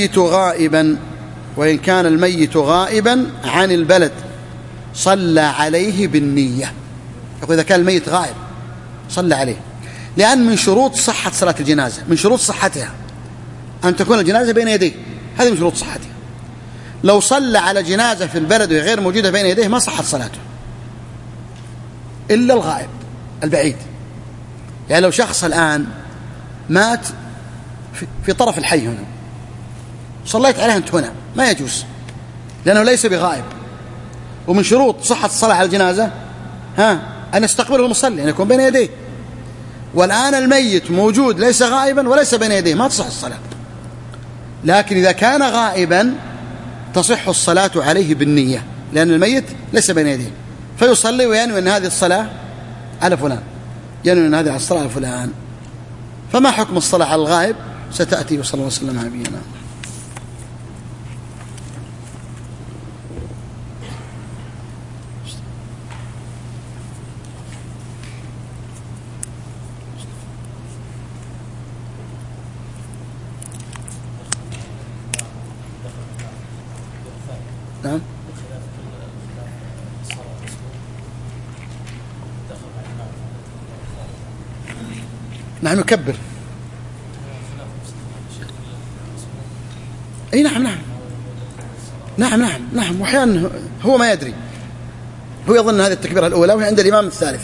الميت غائبا عن البلد صلى عليه بالنية. يقول إذا كان الميت غائب صلى عليه، لأن من شروط صحة صلاة الجنازة، من شروط صحتها أن تكون الجنازة بين يديه، هذه من شروط صحتها. لو صلى على جنازة في البلد وهي غير موجودة بين يديه ما صحت صلاته إلا الغائب البعيد. يعني لو شخص الآن مات في طرف الحي هنا صليت عليه أنت هنا ما يجوز، لأنه ليس بغائب. ومن شروط صحة الصلاة على الجنازة أن يستقبله المصلي، أن يكون بين يديه. والآن الميت موجود ليس غائبا وليس بين يديه ما تصح الصلاة. لكن إذا كان غائبا تصح الصلاة عليه بالنية، لأن الميت ليس بين يديه، فيصلي وينوي أن هذه الصلاة على فلان، ينوي أن هذه الصلاة على فلان. فما حكم الصلاة على الغائب ستأتي، وصلى الله وسلم على نبينا. نعم نحن نكبر. اي نعم واحيانا هو ما يدري، هو يظن هذه التكبيرة الأولى وهي عند الإمام الثالثة.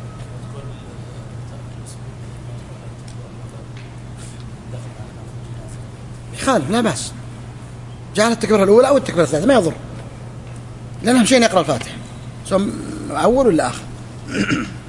يخالف لا بأس، جعل التكبيرة الأولى أو التكبيرة الثالثة ما يضر، لأن أهم شيء يقرأ الفاتحة سواء أول ولا آخر.